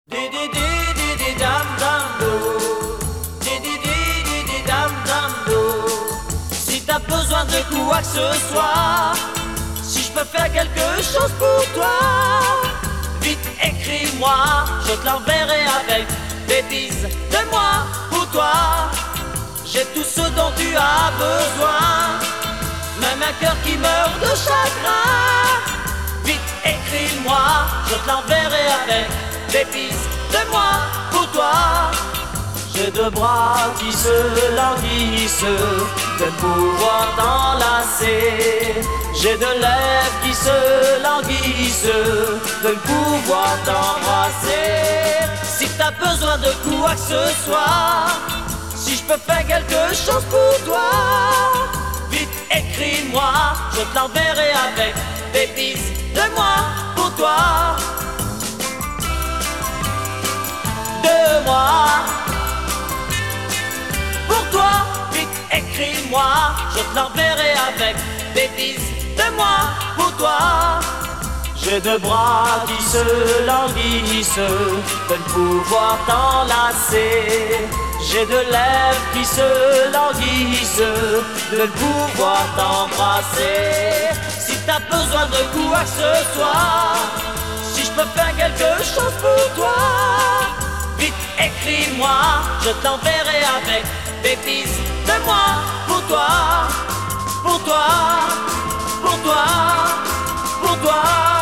Di di di di di dam dam do. Di di di di di dam dam do. Si t'as besoin de quoi que ce soit, si je peux faire quelque chose pour toi, vite écris-moi, je te l'enverrai avec des bises de moi pour toi. J'ai tout ce dont tu as besoin, même un cœur qui meurt de chagrin. Vite écris-moi, je te l'enverrai avec des bises de moi pour toi. J'ai deux bras qui se languissent de pouvoir t'enlacer. J'ai deux lèvres qui se languissent de pouvoir t'embrasser. Si t'as besoin de quoi que ce soit, si je peux faire quelque chose pour toi, vite écris-moi, je te l'enverrai avec des bises de moi pour toi. De moi pour toi, vite écris-moi, je te l'enverrai avec des bises de moi pour toi. J'ai deux bras qui se languissent de ne pouvoir t'enlacer. J'ai deux lèvres qui se languissent de ne pouvoir t'embrasser. Si t'as besoin de quoi que ce soit, si je peux faire quelque chose pour toi, vite écris-moi, je t'enverrai avec des bises de moi pour toi, pour toi, pour toi, pour toi.